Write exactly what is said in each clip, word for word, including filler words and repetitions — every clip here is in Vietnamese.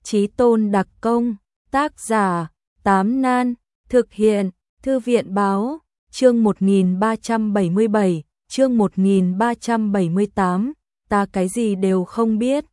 Chí tôn đặc công, tác giả, Tám Nan, thực hiện, Thư viện báo, chương một nghìn ba trăm bảy mươi bảy, chương một nghìn ba trăm bảy mươi tám, ta cái gì đều không biết.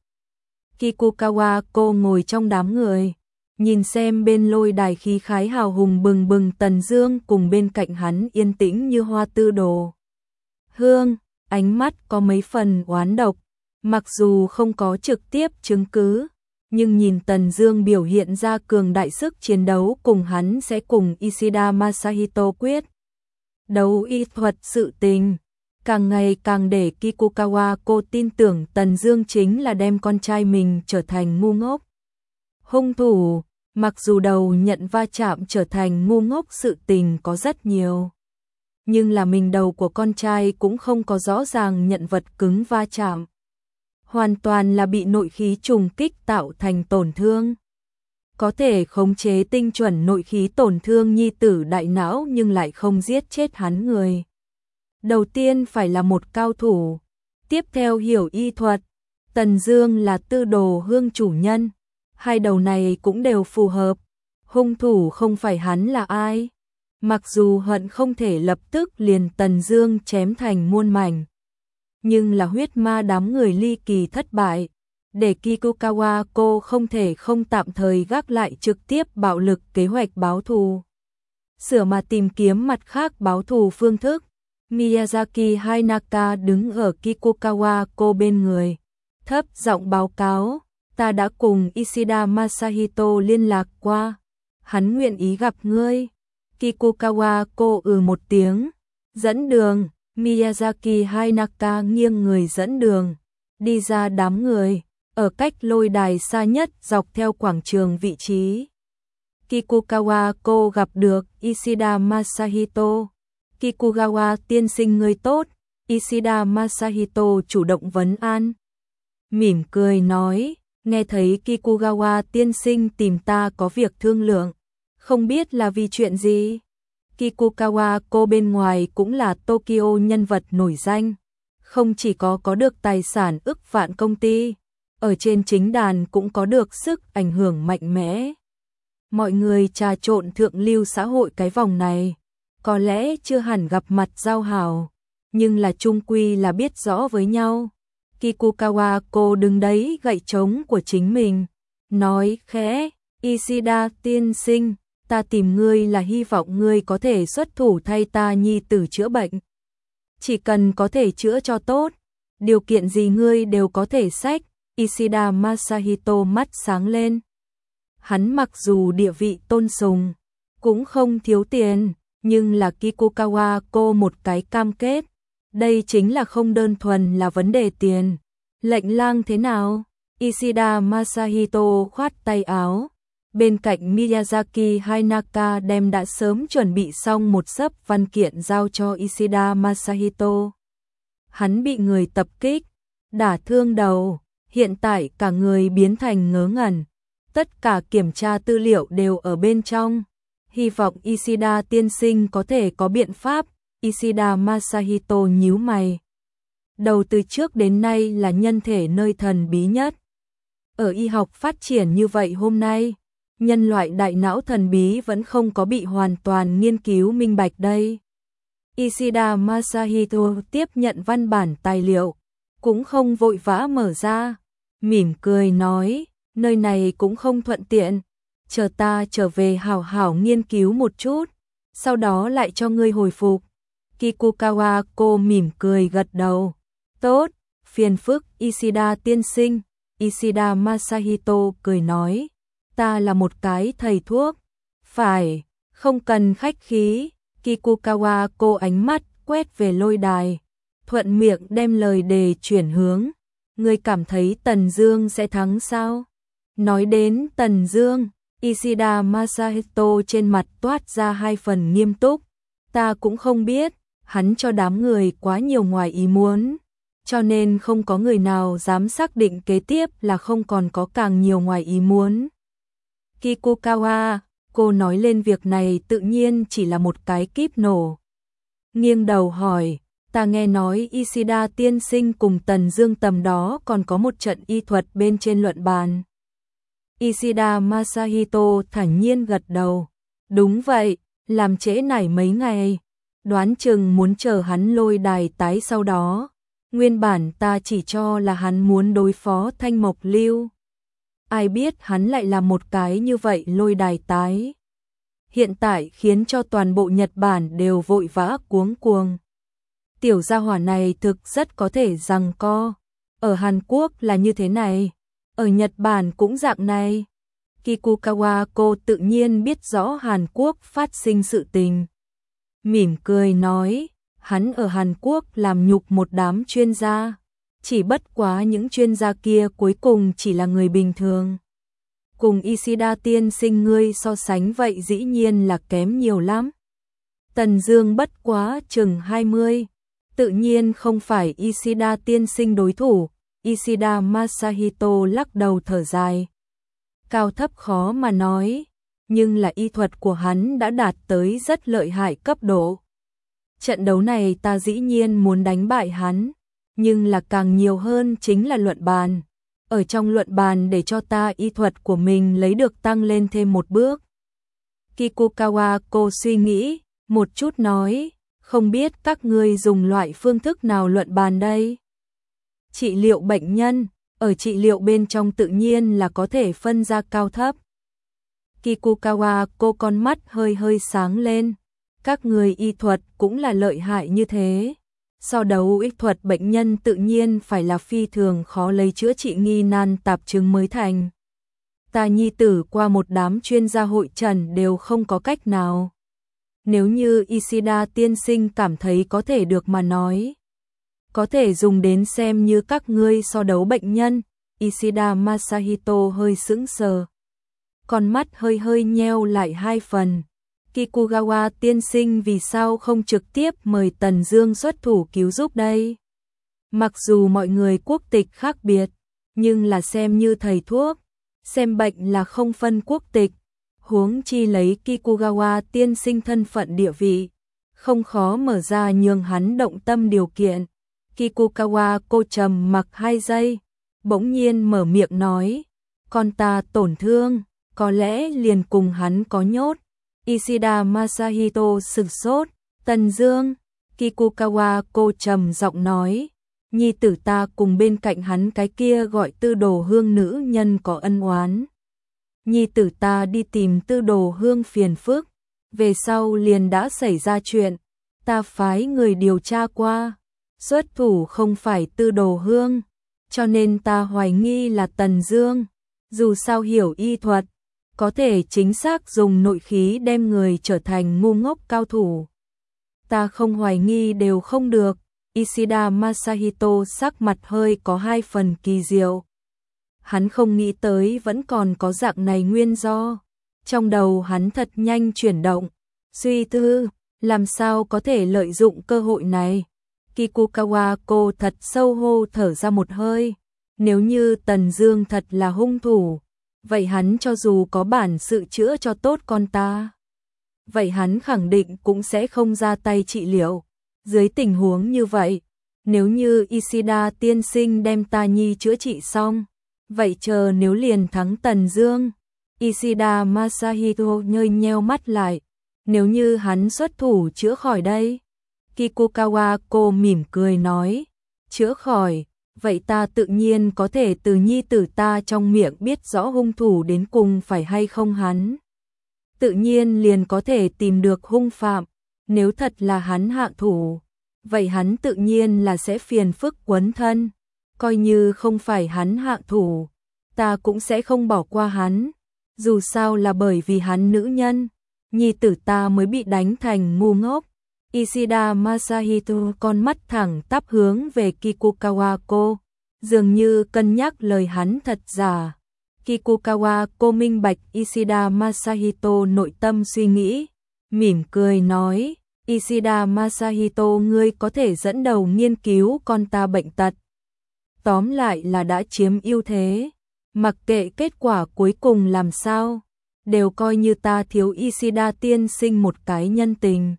Kikukawa cô ngồi trong đám người, nhìn xem bên lôi đài khí khái hào hùng bừng bừng Tần Dương cùng bên cạnh hắn yên tĩnh như hoa tư đồ. Hương, ánh mắt có mấy phần oán độc, mặc dù không có trực tiếp chứng cứ, nhưng nhìn Tần Dương biểu hiện ra cường đại sức chiến đấu cùng hắn sẽ cùng Ishida Masahito quyết đấu y thuật sự tình, càng ngày càng để Kikukawa cô tin tưởng Tần Dương chính là đem con trai mình trở thành ngu ngốc. Hung thủ, mặc dù đầu nhận va chạm trở thành ngu ngốc sự tình có rất nhiều, nhưng là mình đầu của con trai cũng không có rõ ràng nhận vật cứng va chạm. Hoàn toàn là bị nội khí trùng kích tạo thành tổn thương. Có thể khống chế tinh chuẩn nội khí tổn thương nhi tử đại não nhưng lại không giết chết hắn người. Đầu tiên phải là một cao thủ, tiếp theo hiểu y thuật. Tần Dương là tư đồ hương chủ nhân, hai đầu này cũng đều phù hợp. Hung thủ không phải hắn là ai? Mặc dù hận không thể lập tức liền Tần Dương chém thành muôn mảnh, nhưng là huyết ma đám người ly kỳ thất bại, để Kikukawa cô không thể không tạm thời gác lại trực tiếp bạo lực kế hoạch báo thù, sửa mà tìm kiếm mặt khác báo thù phương thức. Miyazaki Hainaka đứng ở Kikukawa cô bên người, thấp giọng báo cáo, ta đã cùng Ishida Masahito liên lạc qua, hắn nguyện ý gặp ngươi. Kikukawa cô ừ một tiếng, dẫn đường. Miyazaki Hainaka nghiêng người dẫn đường, đi ra đám người, ở cách lôi đài xa nhất dọc theo quảng trường vị trí. Kikukawa cô gặp được Ishida Masahito. Kikukawa tiên sinh người tốt. Ishida Masahito chủ động vấn an, mỉm cười nói, nghe thấy Kikukawa tiên sinh tìm ta có việc thương lượng, không biết là vì chuyện gì. Kikukawa cô bên ngoài cũng là Tokyo nhân vật nổi danh, không chỉ có có được tài sản ức vạn công ty, ở trên chính đàn cũng có được sức ảnh hưởng mạnh mẽ. Mọi người trà trộn thượng lưu xã hội cái vòng này, có lẽ chưa hẳn gặp mặt giao hảo, nhưng là chung quy là biết rõ với nhau. Kikukawa cô đứng đấy gậy trống của chính mình, nói khẽ, Ishida tiên sinh, ta tìm ngươi là hy vọng ngươi có thể xuất thủ thay ta nhi tử chữa bệnh. Chỉ cần có thể chữa cho tốt, điều kiện gì ngươi đều có thể xách. Ishida Masahito mắt sáng lên. Hắn mặc dù địa vị tôn sùng, cũng không thiếu tiền, nhưng là Kikukawa cô một cái cam kết. Đây chính là không đơn thuần là vấn đề tiền. Lệnh lang thế nào? Ishida Masahito khoát tay áo. Bên cạnh Miyazaki Hainaka đem đã sớm chuẩn bị xong một xấp văn kiện giao cho Ishida Masahito. Hắn bị người tập kích, đả thương đầu, hiện tại cả người biến thành ngớ ngẩn. Tất cả kiểm tra tư liệu đều ở bên trong. Hy vọng Ishida tiên sinh có thể có biện pháp. Ishida Masahito nhíu mày. Đầu từ trước đến nay là nhân thể nơi thần bí nhất. Ở y học phát triển như vậy hôm nay, nhân loại đại não thần bí vẫn không có bị hoàn toàn nghiên cứu minh bạch đây. Ishida Masahito tiếp nhận văn bản tài liệu, cũng không vội vã mở ra, mỉm cười nói, nơi này cũng không thuận tiện, chờ ta trở về hảo hảo nghiên cứu một chút, sau đó lại cho ngươi hồi phục. Kikukawa cô mỉm cười gật đầu, tốt, phiền phức Ishida tiên sinh. Ishida Masahito cười nói, ta là một cái thầy thuốc, phải, không cần khách khí. Kikukawa cô ánh mắt quét về lôi đài, thuận miệng đem lời đề chuyển hướng, ngươi cảm thấy Tần Dương sẽ thắng sao? Nói đến Tần Dương, Ishida Masahito trên mặt toát ra hai phần nghiêm túc, ta cũng không biết, hắn cho đám người quá nhiều ngoài ý muốn, cho nên không có người nào dám xác định kế tiếp là không còn có càng nhiều ngoài ý muốn. Kikukawa, cô nói lên việc này tự nhiên chỉ là một cái kíp nổ. Nghiêng đầu hỏi, ta nghe nói Ishida tiên sinh cùng Tần Dương tầm đó còn có một trận y thuật bên trên luận bàn. Ishida Masahito thản nhiên gật đầu. Đúng vậy, làm trễ nải mấy ngày. Đoán chừng muốn chờ hắn lôi đài tái sau đó. Nguyên bản ta chỉ cho là hắn muốn đối phó Thanh Mộc Lưu. Ai biết hắn lại là một cái như vậy lôi đài tái. Hiện tại khiến cho toàn bộ Nhật Bản đều vội vã cuống cuồng. Tiểu gia hỏa này thực rất có thể giằng co. Ở Hàn Quốc là như thế này, ở Nhật Bản cũng dạng này. Kikukawa cô tự nhiên biết rõ Hàn Quốc phát sinh sự tình. Mỉm cười nói, hắn ở Hàn Quốc làm nhục một đám chuyên gia. Chỉ bất quá những chuyên gia kia cuối cùng chỉ là người bình thường. Cùng Ishida tiên sinh ngươi so sánh vậy dĩ nhiên là kém nhiều lắm. Tần Dương bất quá chừng hai mươi, tự nhiên không phải Ishida tiên sinh đối thủ. Ishida Masahito lắc đầu thở dài. Cao thấp khó mà nói, nhưng là y thuật của hắn đã đạt tới rất lợi hại cấp độ. Trận đấu này ta dĩ nhiên muốn đánh bại hắn, nhưng là càng nhiều hơn chính là luận bàn. Ở trong luận bàn để cho ta y thuật của mình lấy được tăng lên thêm một bước. Kikukawa cô suy nghĩ, một chút nói, không biết các ngươi dùng loại phương thức nào luận bàn đây? Trị liệu bệnh nhân, ở trị liệu bên trong tự nhiên là có thể phân ra cao thấp. Kikukawa cô con mắt hơi hơi sáng lên, các người y thuật cũng là lợi hại như thế. So đấu y thuật bệnh nhân tự nhiên phải là phi thường khó lấy chữa trị nghi nan tạp chứng mới thành. Ta nhi tử qua một đám chuyên gia hội trần đều không có cách nào. Nếu như Ishida tiên sinh cảm thấy có thể được mà nói, có thể dùng đến xem như các ngươi so đấu bệnh nhân. Ishida Masahito hơi sững sờ, con mắt hơi hơi nheo lại hai phần. Kikukawa tiên sinh vì sao không trực tiếp mời Tần Dương xuất thủ cứu giúp đây? Mặc dù mọi người quốc tịch khác biệt, nhưng là xem như thầy thuốc, xem bệnh là không phân quốc tịch. Huống chi lấy Kikukawa tiên sinh thân phận địa vị, không khó mở ra nhường hắn động tâm điều kiện. Kikukawa cô trầm mặc hai giây, bỗng nhiên mở miệng nói, con ta tổn thương, có lẽ liền cùng hắn có nhốt. Ishida Masahito sửng sốt, Tần Dương, Kikukawa cô trầm giọng nói, nhi tử ta cùng bên cạnh hắn cái kia gọi Tư Đồ Hương nữ nhân có ân oán. Nhi tử ta đi tìm Tư Đồ Hương phiền phức, về sau liền đã xảy ra chuyện, ta phái người điều tra qua, xuất thủ không phải Tư Đồ Hương, cho nên ta hoài nghi là Tần Dương. Dù sao hiểu y thuật, có thể chính xác dùng nội khí đem người trở thành ngu ngốc cao thủ. Ta không hoài nghi đều không được. Ishida Masahito sắc mặt hơi có hai phần kỳ diệu. Hắn không nghĩ tới vẫn còn có dạng này nguyên do. Trong đầu hắn thật nhanh chuyển động, suy tư, làm sao có thể lợi dụng cơ hội này. Kikukawa cô thật sâu hô thở ra một hơi. Nếu như Tần Dương thật là hung thủ, vậy hắn cho dù có bản sự chữa cho tốt con ta, vậy hắn khẳng định cũng sẽ không ra tay trị liệu. Dưới tình huống như vậy, nếu như Ishida tiên sinh đem ta nhi chữa trị xong, vậy chờ nếu liền thắng Tần Dương. Ishida Masahito nhhơi nheo mắt lại, nếu như hắn xuất thủ chữa khỏi đây. Kikukawa cô mỉm cười nói, chữa khỏi, vậy ta tự nhiên có thể từ nhi tử ta trong miệng biết rõ hung thủ đến cùng phải hay không hắn. Tự nhiên liền có thể tìm được hung phạm, nếu thật là hắn hạ thủ, vậy hắn tự nhiên là sẽ phiền phức quấn thân. Coi như không phải hắn hạ thủ, ta cũng sẽ không bỏ qua hắn. Dù sao là bởi vì hắn nữ nhân, nhi tử ta mới bị đánh thành ngu ngốc. Ishida Masahito con mắt thẳng tắp hướng về Kikukawa cô, dường như cân nhắc lời hắn thật giả. Kikukawa cô minh bạch Ishida Masahito nội tâm suy nghĩ, mỉm cười nói, Ishida Masahito ngươi có thể dẫn đầu nghiên cứu con ta bệnh tật. Tóm lại là đã chiếm ưu thế, mặc kệ kết quả cuối cùng làm sao, đều coi như ta thiếu Ishida tiên sinh một cái nhân tình.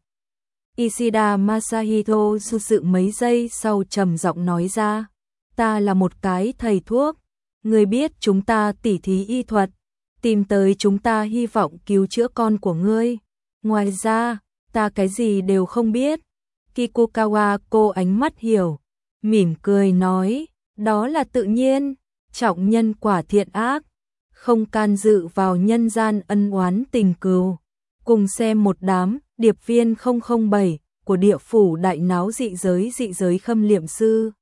Ishida Masahito do dự mấy giây sau trầm giọng nói ra, ta là một cái thầy thuốc, người biết chúng ta tỉ thí y thuật, tìm tới chúng ta hy vọng cứu chữa con của ngươi. Ngoài ra, ta cái gì đều không biết. Kikukawa cô ánh mắt hiểu, mỉm cười nói, đó là tự nhiên, trọng nhân quả thiện ác, không can dự vào nhân gian ân oán tình cừu. Cùng xem một đám điệp viên không không bảy của địa phủ đại náo dị giới dị giới khâm liệm sư.